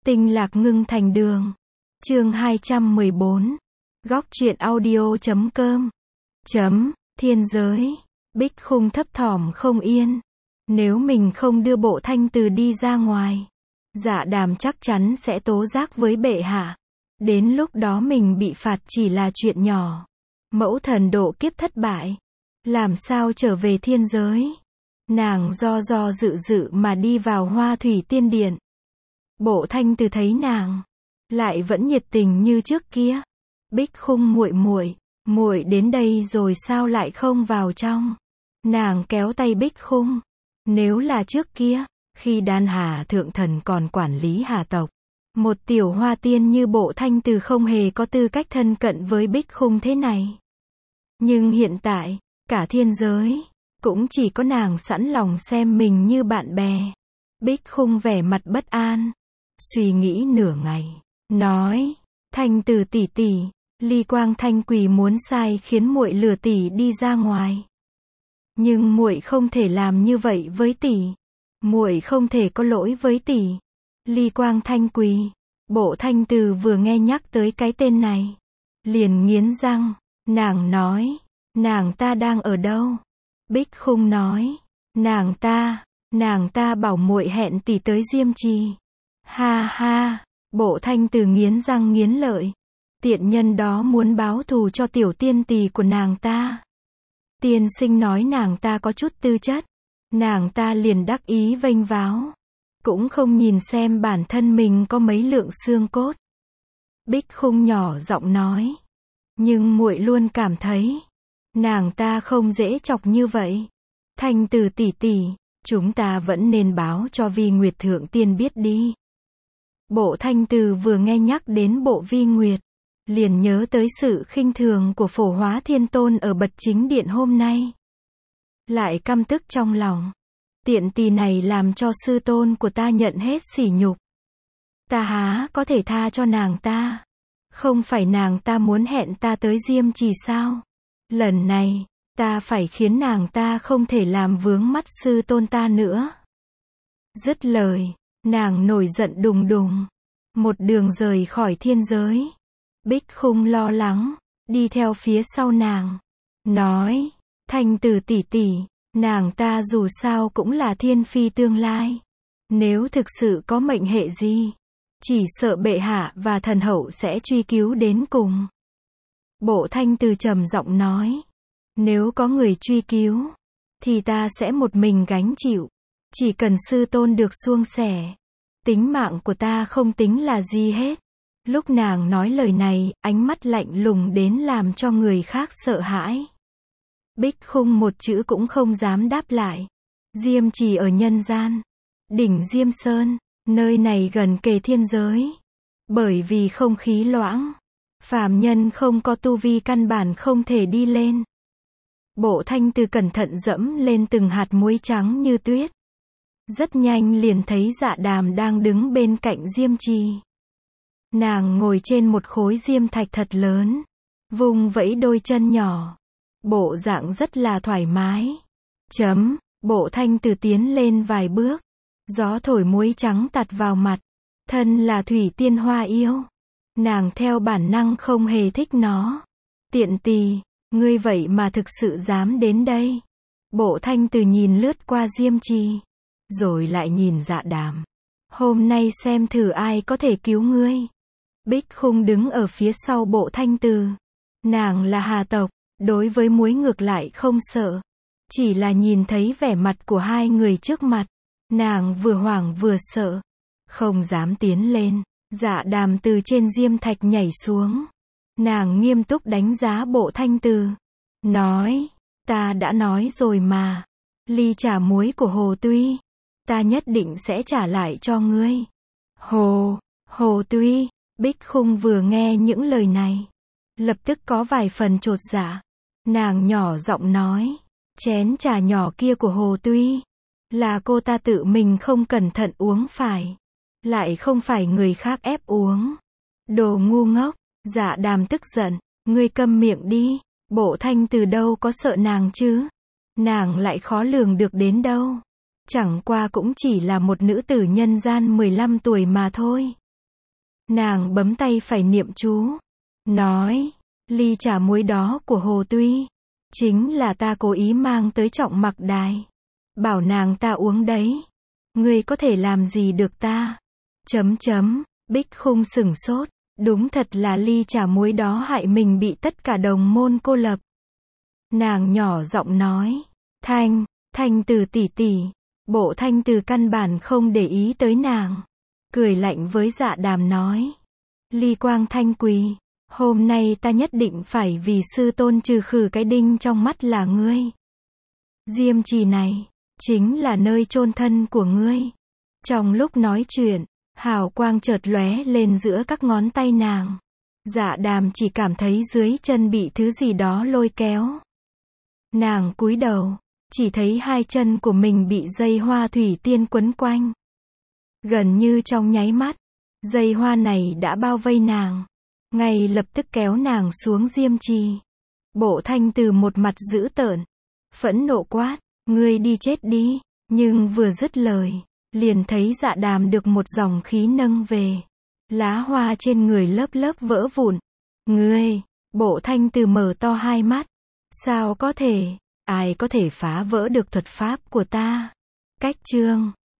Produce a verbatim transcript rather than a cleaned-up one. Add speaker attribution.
Speaker 1: Tinh lạc ngưng thành đường. Chương hai trăm mười bốn. Góc truyện audio chấm com. Chấm, thiên giới. Bích Khung thấp thỏm không yên. Nếu mình không đưa Bộ Thanh Từ đi ra ngoài, Dạ Đàm chắc chắn sẽ tố giác với bệ hạ. Đến lúc đó mình bị phạt chỉ là chuyện nhỏ. Mẫu thần độ kiếp thất bại, làm sao trở về thiên giới? Nàng do do dự dự mà đi vào Hoa Thủy Tiên Điện. Bộ Thanh Từ thấy nàng lại vẫn nhiệt tình như trước kia. Bích Khung muội muội, muội đến đây rồi sao lại không vào trong? Nàng kéo tay Bích Khung. Nếu là trước kia, khi Đan Hà thượng thần còn quản lý Hà tộc, một tiểu hoa tiên như Bộ Thanh Từ không hề có tư cách thân cận với Bích Khung thế này. Nhưng hiện tại, cả thiên giới cũng chỉ có nàng sẵn lòng xem mình như bạn bè. Bích Khung vẻ mặt bất an, suy nghĩ nửa ngày, nói: Thanh Từ tỷ tỷ, Ly Quang Thanh Quỳ muốn sai khiến muội lừa tỷ đi ra ngoài. Nhưng muội không thể làm như vậy với tỷ. Muội không thể có lỗi với tỷ. Ly Quang Thanh Quỳ. Bộ Thanh Từ vừa nghe nhắc tới cái tên này, liền nghiến răng. Nàng nói: nàng ta đang ở đâu? Bích Khung nói: nàng ta, nàng ta bảo muội hẹn tỷ tới Diêm Trì. Ha ha, Bộ Thanh Từ nghiến răng nghiến lợi. Tiện nhân đó muốn báo thù cho tiểu tiên tỷ của nàng ta. Tiên sinh nói nàng ta có chút tư chất, nàng ta liền đắc ý vênh váo, cũng không nhìn xem bản thân mình có mấy lượng xương cốt. Bích Khung nhỏ giọng nói: nhưng muội luôn cảm thấy nàng ta không dễ chọc như vậy. Thanh Từ tỷ tỷ, chúng ta vẫn nên báo cho Vi Nguyệt thượng tiên biết đi. Bộ Thanh Từ vừa nghe nhắc đến Bộ Vi Nguyệt, liền nhớ tới sự khinh thường của Phổ Hóa Thiên Tôn ở Bật Chính Điện hôm nay. Lại căm tức trong lòng. Tiện tỳ này làm cho sư tôn của ta nhận hết sỉ nhục. Ta há có thể tha cho nàng ta? Không phải nàng ta muốn hẹn ta tới Diêm Trì sao? Lần này, ta phải khiến nàng ta không thể làm vướng mắt sư tôn ta nữa. Dứt lời, nàng nổi giận đùng đùng, một đường rời khỏi thiên giới. Bích Khung lo lắng, đi theo phía sau nàng, nói: Thanh Từ tỷ tỷ, nàng ta dù sao cũng là thiên phi tương lai. Nếu thực sự có mệnh hệ gì, chỉ sợ bệ hạ và thần hậu sẽ truy cứu đến cùng. Bộ Thanh Từ trầm giọng nói: nếu có người truy cứu, thì ta sẽ một mình gánh chịu. Chỉ cần sư tôn được suông sẻ, tính mạng của ta không tính là gì hết. Lúc nàng nói lời này, ánh mắt lạnh lùng đến làm cho người khác sợ hãi. Bích Khung một chữ cũng không dám đáp lại. Diêm Trì ở nhân gian, đỉnh Diêm Sơn, nơi này gần kề thiên giới. Bởi vì không khí loãng, phàm nhân không có tu vi căn bản không thể đi lên. Bộ Thanh Từ cẩn thận dẫm lên từng hạt muối trắng như tuyết. Rất nhanh liền thấy Dạ Đàm đang đứng bên cạnh Diêm Trì. Nàng ngồi trên một khối diêm thạch thật lớn, vung vẫy đôi chân nhỏ, bộ dạng rất là thoải mái. Chấm, Bộ Thanh Từ tiến lên vài bước, gió thổi muối trắng tạt vào mặt. Thân là thủy tiên hoa yêu, nàng theo bản năng không hề thích nó. Tiện tỳ, ngươi vậy mà thực sự dám đến đây? Bộ Thanh Từ nhìn lướt qua Diêm Trì, rồi lại nhìn Dạ Đàm. Hôm nay xem thử ai có thể cứu ngươi. Bích Khung đứng ở phía sau Bộ Thanh Từ. Nàng là Hà tộc, đối với muối ngược lại không sợ. Chỉ là nhìn thấy vẻ mặt của hai người trước mặt, nàng vừa hoảng vừa sợ, không dám tiến lên. Dạ Đàm từ trên diêm thạch nhảy xuống. Nàng nghiêm túc đánh giá Bộ Thanh Từ, nói: ta đã nói rồi mà, ly trà muối của Hồ Tuy, ta nhất định sẽ trả lại cho ngươi. Hồ, Hồ Tuy. Bích Khung vừa nghe những lời này, lập tức có vài phần chột dạ. Nàng nhỏ giọng nói: chén trà nhỏ kia của Hồ Tuy, là cô ta tự mình không cẩn thận uống phải, lại không phải người khác ép uống. Đồ ngu ngốc. Dạ Đàm tức giận: ngươi câm miệng đi. Bộ Thanh Từ đâu có sợ nàng chứ? Nàng lại khó lường được đến đâu. Chẳng qua cũng chỉ là một nữ tử nhân gian mười lăm tuổi mà thôi. Nàng bấm tay phải niệm chú. Nói, ly trà muối đó của Hồ Tuy. Chính là ta cố ý mang tới Trọng Mặc Đài. Bảo nàng ta uống đấy. Ngươi có thể làm gì được ta? Chấm chấm, Bích Khung sửng sốt. Đúng thật là ly trà muối đó hại mình bị tất cả đồng môn cô lập. Nàng nhỏ giọng nói. Thanh, Thanh Từ tỷ tỷ. Bộ Thanh Từ căn bản không để ý tới nàng. Cười lạnh với Dạ Đàm nói. Ly Quang Thanh Quỳ. Hôm nay ta nhất định phải vì sư tôn trừ khử cái đinh trong mắt là ngươi. Diêm trì này, chính là nơi chôn thân của ngươi. Trong lúc nói chuyện, hào quang chợt lóe lên giữa các ngón tay nàng. Dạ Đàm chỉ cảm thấy dưới chân bị thứ gì đó lôi kéo. Nàng cúi đầu, chỉ thấy hai chân của mình bị dây hoa thủy tiên quấn quanh. Gần như trong nháy mắt, dây hoa này đã bao vây nàng. Ngay lập tức kéo nàng xuống diêm trì. Bộ Thanh Từ một mặt dữ tợn, phẫn nộ quát, ngươi đi chết đi. Nhưng vừa dứt lời, liền thấy Dạ Đàm được một dòng khí nâng về. Lá hoa trên người lớp lớp vỡ vụn. Ngươi, Bộ Thanh Từ mở to hai mắt. Sao có thể, ai có thể phá vỡ được thuật pháp của ta? Cách chương